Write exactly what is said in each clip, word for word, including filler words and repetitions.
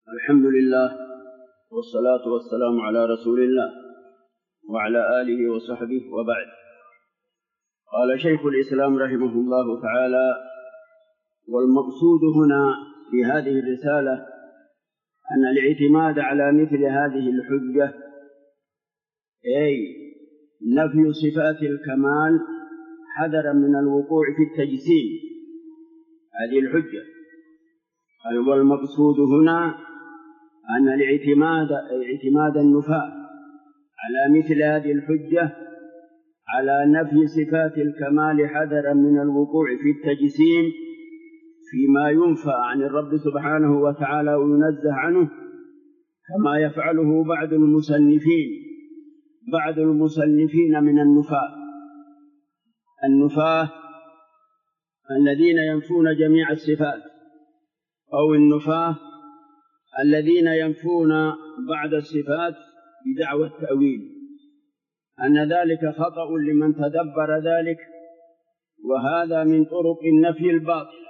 الحمد لله والصلاة والسلام على رسول الله وعلى آله وصحبه وبعد. قال شيخ الإسلام رحمه الله تعالى: والمقصود هنا في هذه الرسالة أن الاعتماد على مثل هذه الحجة أي نفي صفات الكمال حذرا من الوقوع في التجسيم، هذه الحجة. والمقصود هنا أن الاعتماد اعتماد النفاة على مثل هذه الحجة على نفي صفات الكمال حذرا من الوقوع في التجسيم فيما ينفى عن الرب سبحانه وتعالى وينزه عنه، كما يفعله بعض المصنفين بعض المصنفين من النفاة النفاة الذين ينفون جميع الصفات، أو النفاة الذين ينفون بعض الصفات بدعوى التأويل، أن ذلك خطأ لمن تدبر ذلك، وهذا من طرق النفي الباطلة.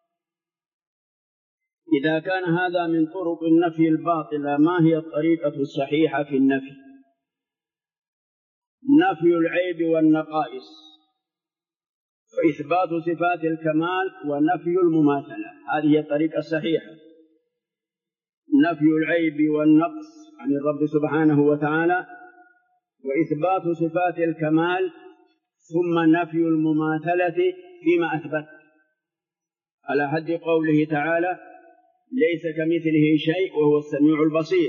إذا كان هذا من طرق النفي الباطلة، ما هي الطريقة الصحيحة في النفي؟ نفي العيب والنقائص وإثبات صفات الكمال ونفي المماثلة، هذه هي الطريقة الصحيحة. نفي العيب والنقص عن الرب سبحانه وتعالى، وإثبات صفات الكمال، ثم نفي المماثلة فيما أثبت، على حد قوله تعالى: ليس كمثله شيء وهو السميع البصير.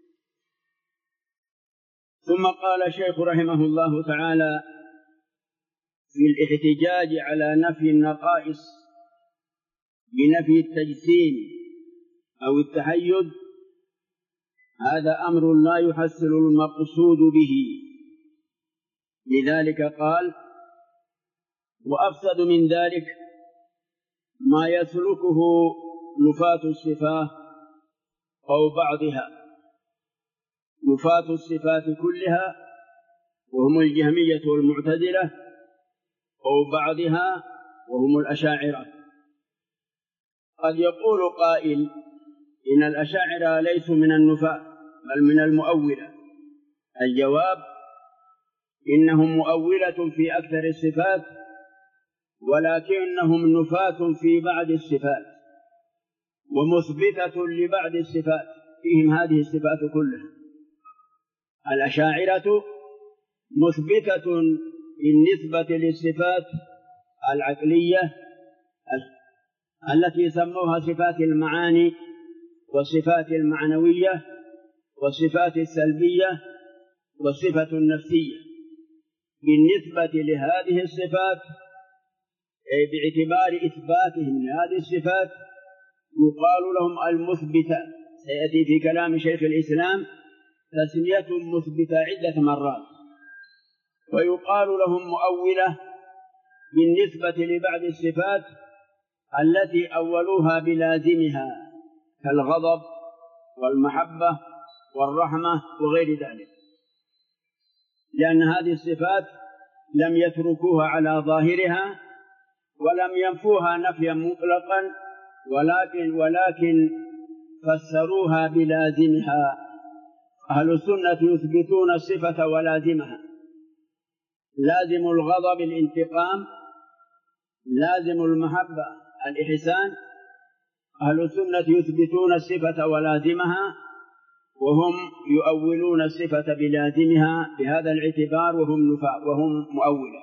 ثم قال الشيخ رحمه الله تعالى في الاحتجاج على نفي النقائص بنفي التجسيم أو التحيز: هذا أمر لا يحصل المقصود به، لذلك قال: وأفسد من ذلك ما يسلكه نفاة الصفات أو بعضها، نفاة الصفات كلها وهم الجهمية والمعتزلة، أو بعضها وهم الأشاعرة. قد يقول قائل: إن الأشاعرة ليسوا من النفاة بل من المؤولة. الجواب: إنهم مؤولة في أكثر الصفات، ولكنهم نفاة في بعض الصفات، ومثبتة لبعض الصفات، فيهم هذه الصفات كلها. الأشاعرة مثبتة بالنسبة للصفات العقلية التي سموها صفات المعاني والصفات المعنوية والصفات السلبية والصفة النفسية. بالنسبة لهذه الصفات، أي باعتبار إثباتهم لهذه الصفات، يقال لهم المثبتة. سيأتي في كلام شيخ الإسلام تسمية مثبتة عدة مرات. ويقال لهم مؤولة بالنسبة لبعض الصفات التي أولوها بلازمها، كالغضب والمحبة والرحمة وغير ذلك، لأن هذه الصفات لم يتركوها على ظاهرها ولم ينفوها نفيا مطلقا، ولكن ولكن فسروها بلازمها. أهل السنة يثبتون الصفة ولازمها. لازم الغضب الانتقام، لازم المحبة الإحسان. أهل السنة يثبتون الصفة ولازمها، وهم يؤولون الصفة بلازمها بهذا الاعتبار، وهم نفاة وهم مؤولة.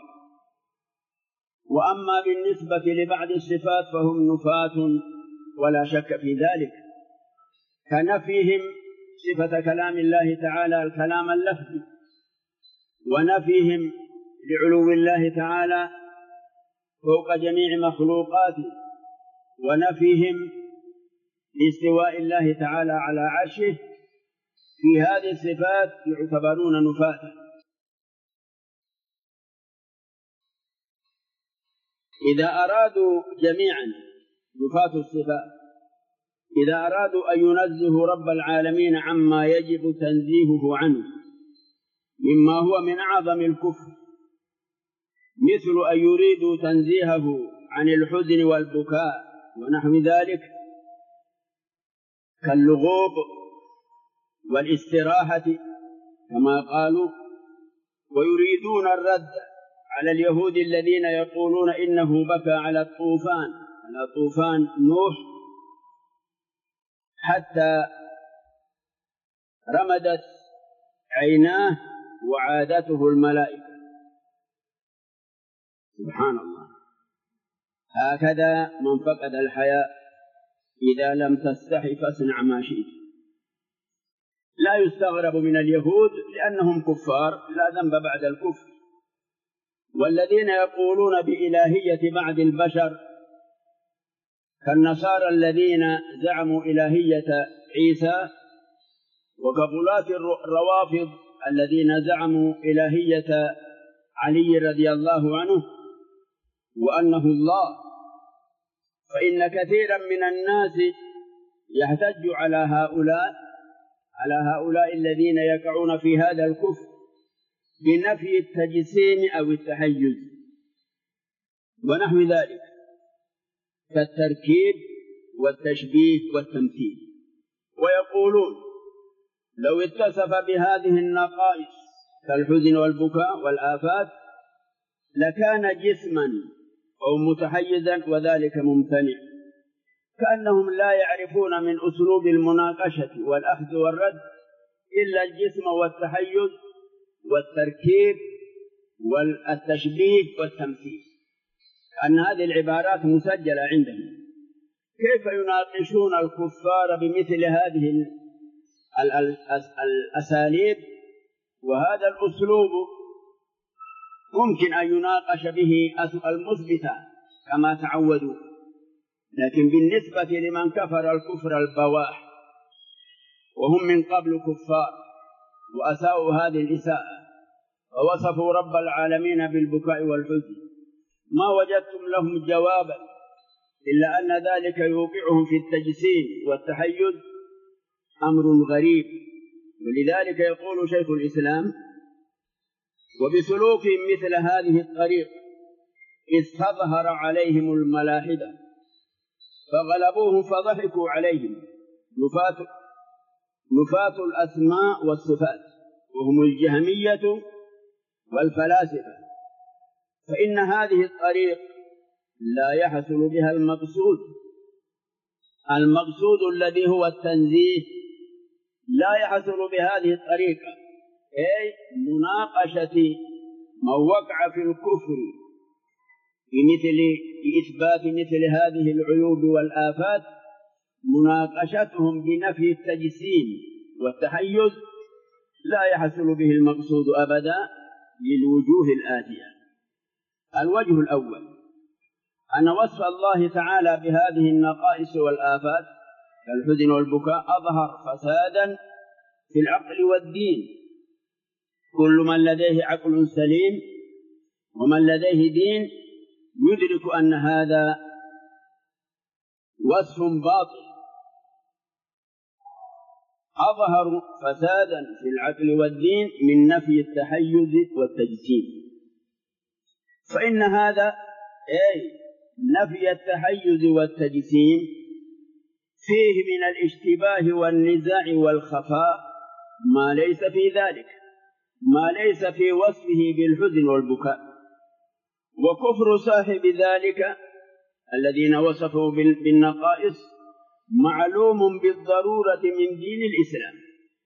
وأما بالنسبة لبعض الصفات فهم نفاة ولا شك في ذلك، كنفيهم صفة كلام الله تعالى الكلام اللفظي، ونفيهم لعلو الله تعالى فوق جميع مخلوقاته، ونفيهم لاستواء الله تعالى على عرشه. في هذه الصفات يعتبرون نفاة. إذا أرادوا جميعا نفاة الصفات، إذا أرادوا أن ينزهوا رب العالمين عما يجب تنزيهه عنه مما هو من أعظم الكفر، مثل أن يريدوا تنزيهه عن الحزن والبكاء ونحو ذلك، كاللغوب والاستراحة كما قالوا، ويريدون الرد على اليهود الذين يقولون إنه بكى على الطوفان على طوفان نوح حتى رمدت عيناه وعادته الملائكة. سبحان الله. هكذا من فقد الحياء إذا لم تستحي فاصنع ما شئت. لا يستغرب من اليهود لأنهم كفار لا ذنب بعد الكفر، والذين يقولون بإلهية بعض البشر كالنصارى الذين زعموا إلهية عيسى، وكغلاة الروافض الذين زعموا إلهية علي رضي الله عنه وأنه الله. فإن كثيرا من الناس يحتج على هؤلاء على هؤلاء الذين يقعون في هذا الكفر بنفي التجسيم أو التحيز ونحو ذلك كالتركيب والتشبيه والتمثيل، ويقولون لو اتصف بهذه النقائص كالحزن والبكاء والآفات لكان جسما أو متحيزا، وذلك ممتنع، كأنهم لا يعرفون من أسلوب المناقشة والأخذ والرد إلا الجسم والتحيز والتركيب والتشبيه والتمثيل، أن هذه العبارات مسجلة عندهم. كيف يناقشون الكفار بمثل هذه الأساليب؟ وهذا الأسلوب ممكن أن يناقش به المثبتة كما تعودوا، لكن بالنسبة لمن كفر الكفر البواح وهم من قبل كفار وأساءوا هذه الإساءة ووصفوا رب العالمين بالبكاء والحزن، ما وجدتم لهم جوابا إلا أن ذلك يوقعهم في التجسيم والتحيز، أمر غريب. ولذلك يقول شيخ الإسلام: وبسلوكهم مثل هذه الطريق استظهر عليهم الملاحدة فغلبوهم فضحكوا عليهم نفاة, نفاة الأسماء والصفات، وهم الجهمية والفلاسفة. فإن هذه الطريق لا يحصل بها المقصود المقصود الذي هو التنزيه، لا يحصل بهذه الطريقة، أي مناقشة من وقع في الكفر بمثل إثبات مثل هذه العيوب والآفات، مناقشتهم بنفي التجسيم والتحيز لا يحصل به المقصود أبدا للوجوه الآتية. الوجه الأول أن وصف الله تعالى بهذه النقائص والآفات كالحزن والبكاء أظهر فسادا في العقل والدين. كل من لديه عقل سليم ومن لديه دين يدرك أن هذا وصف باطل، أظهر فسادا في العقل والدين من نفي التحيز والتجسيم. فإن هذا أي نفي التحيز والتجسيم فيه من الاشتباه والنزاع والخفاء ما ليس في ذلك، ما ليس في وصفه بالحزن والبكاء. وكفر صاحب ذلك الذين وصفوا بالنقائص معلوم بالضرورة من دين الإسلام،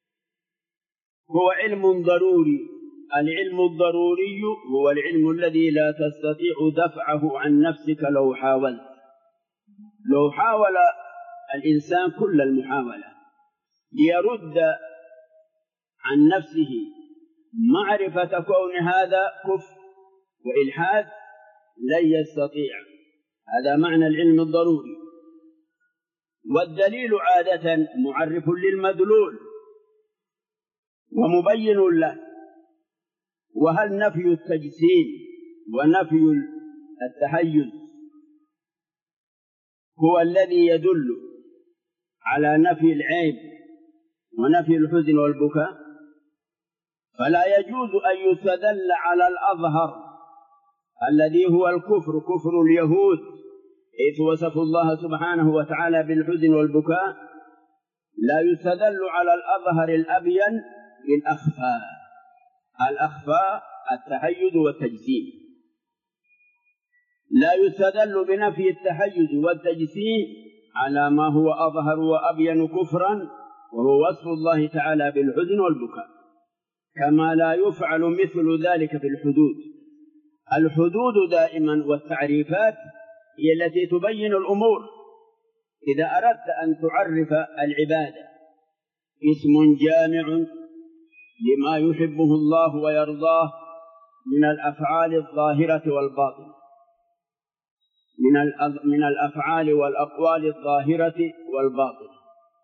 هو علم ضروري. العلم الضروري هو العلم الذي لا تستطيع دفعه عن نفسك لو حاولت. لو حاول الإنسان كل المحاولة ليرد عن نفسه معرفة كون هذا كفر وإلحاد لن يستطيع. هذا معنى العلم الضروري. والدليل عادة معرف للمدلول ومبين له. وهل نفي التجسيم ونفي التحيز هو الذي يدل على نفي العيب ونفي الحزن والبكاء؟ فلا يجوز أن يستدل على الأظهر الذي هو الكفر، كفر اليهود، إذ وصفوا الله سبحانه وتعالى بالحزن والبكاء، لا يستدل على الأظهر الأبين بالأخفاء. الأخفاء التحيز والتجسيم. لا يستدل بنفي التحيز والتجسيم على ما هو أظهر وأبين كفرا، وهو وصف الله تعالى بالحزن والبكاء، كما لا يفعل مثل ذلك في الحدود. الحدود دائما والتعريفات هي التي تبين الأمور. إذا أردت أن تعرف العبادة اسم جامع لما يحبه الله ويرضاه من الأفعال الظاهرة والباطنة، من من الأفعال والأقوال الظاهرة والباطنة.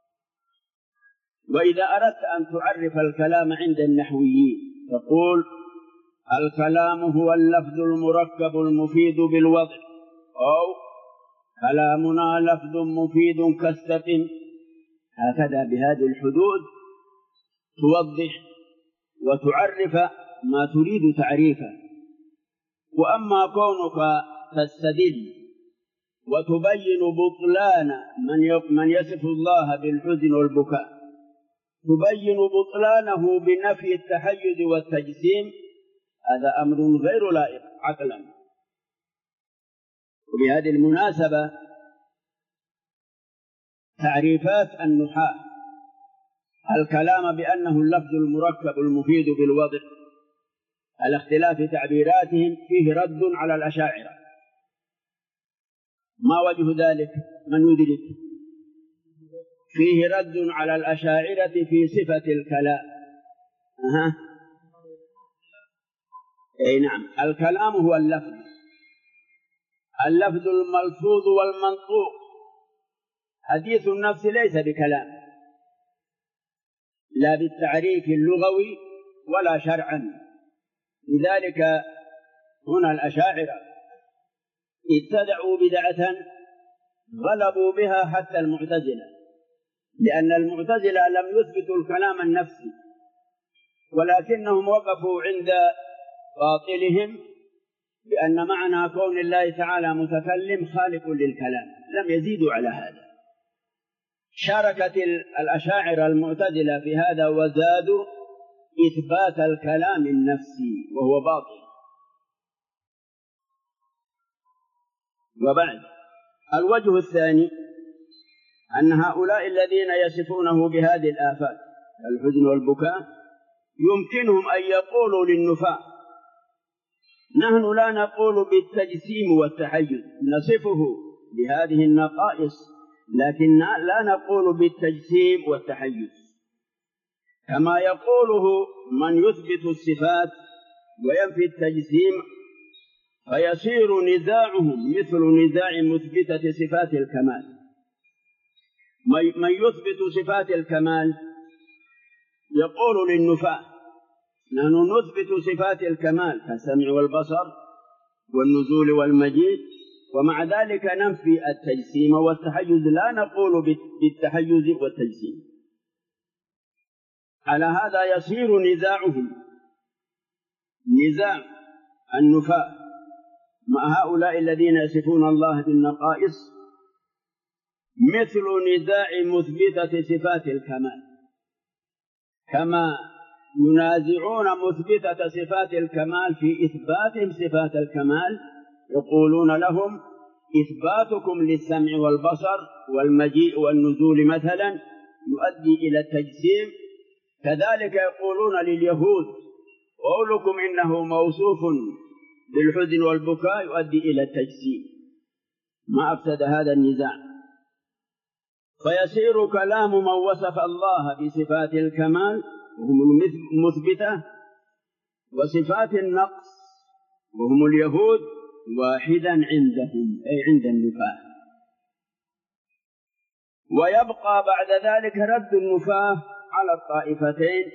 وإذا أردت أن تعرف الكلام عند النحويين تقول: الكلام هو اللفظ المركب المفيد بالوضع، أو كلامنا لفظ مفيد كاستقم. هكذا بهذه الحدود توضح وتعرف ما تريد تعريفه. وأما كونك تستدل وتبين بطلان من يصف الله بالحزن والبكاء، تبين بطلانه بنفي التحيز والتجسيم، هذا أمر غير لائق عقلا. وبهذه المناسبة تعريفات النحاة: الكلام بأنه اللفظ المركب المفيد بالوضع، على اختلاف تعبيراتهم، فيه رد على الأشاعرة. ما وجه ذلك؟ من يدرك؟ فيه رد على الأشاعرة في صفة الكلام. أه. أي نعم، الكلام هو اللفظ اللفظ الملفوظ والمنطوق. حديث النفس ليس بكلام، لا بالتعريف اللغوي ولا شرعا. لذلك هنا الأشاعرة ابتدعوا بدعة غلبوا بها حتى المعتزلة، لأن المعتزلة لم يثبتوا الكلام النفسي، ولكنهم وقفوا عند باطلهم بأن معنى كون الله تعالى متكلم خالق للكلام، لم يزيدوا على هذا. شاركت الأشاعرة المعتزلة في هذا وزادوا إثبات الكلام النفسي، وهو باطل. وبعد، الوجه الثاني أن هؤلاء الذين يصفونه بهذه الآفات الحزن والبكاء يمكنهم أن يقولوا للنفاة: نحن لا نقول بالتجسيم والتحيز، نصفه بهذه النقائص، لكن لا نقول بالتجسيم والتحيز، كما يقوله من يثبت الصفات وينفي التجسيم، فيصير نزاعهم مثل نزاع مثبتة صفات الكمال. من يثبت صفات الكمال يقول للنفاة: نحن نثبت صفات الكمال كالسمع والبصر والنزول والمجيء، ومع ذلك ننفي التجسيم والتحيز، لا نقول بالتحيز والتجسيم. على هذا يصير نزاعهم نزاع النفاة مع هؤلاء الذين يصفون الله بالنقائص مثل نزاع مثبتة صفات الكمال، كما ينازعون مثبتة صفات الكمال في إثباتهم صفات الكمال، يقولون لهم: إثباتكم للسمع والبصر والمجيء والنزول مثلا يؤدي إلى التجسيم. كذلك يقولون لليهود: قولكم إنه موصوف بالحزن والبكاء يؤدي إلى التجسيم. ما أفسد هذا النزاع؟ فيصير كلام من وصف الله بصفات الكمال وهم المثبتة وصفات النقص وهم اليهود واحدا عندهم، أي عند النفاة. ويبقى بعد ذلك رد النفاة على الطائفتين،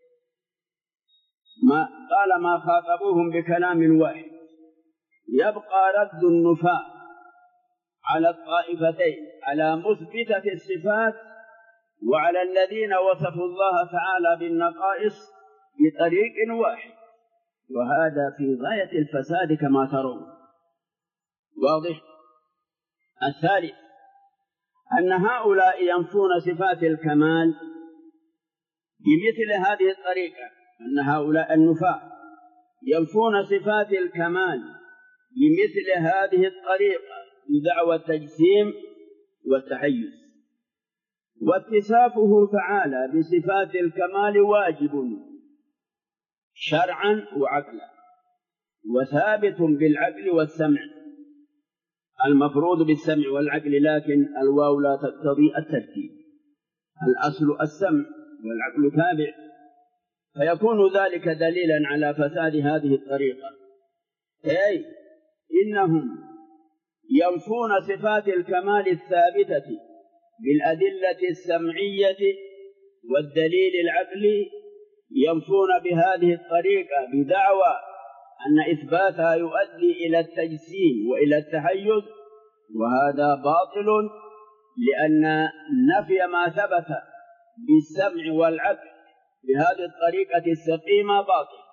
ما قال ما خاطبوهم بكلام واحد. يبقى رد النفاة على الطائفتين، على مثبتة الصفات وعلى الذين وصفوا الله تعالى بالنقائص بطريق واحد، وهذا في غاية الفساد كما ترون. واضح؟ الثالث أن هؤلاء ينفون صفات الكمال بمثل هذه الطريقة، أن هؤلاء النفاة ينفون صفات الكمال بمثل هذه الطريقة بدعوى التجسيم والتحيز. واتصافه تعالى بصفات الكمال واجب شرعا وعقلا، وثابت بالعقل والسمع، المفروض بالسمع والعقل، لكن الواو لا تقتضي الترتيب، الأصل السمع والعقل تابع، فيكون ذلك دليلا على فساد هذه الطريقة. أي إنهم ينفون صفات الكمال الثابتة بالأدلة السمعية والدليل العقلي، ينفون بهذه الطريقة بدعوى أن إثباتها يؤدي إلى التجسيم وإلى التحيز، وهذا باطل، لأن نفي ما ثبت بالسمع والعقل بهذه الطريقة السقيمة باطل.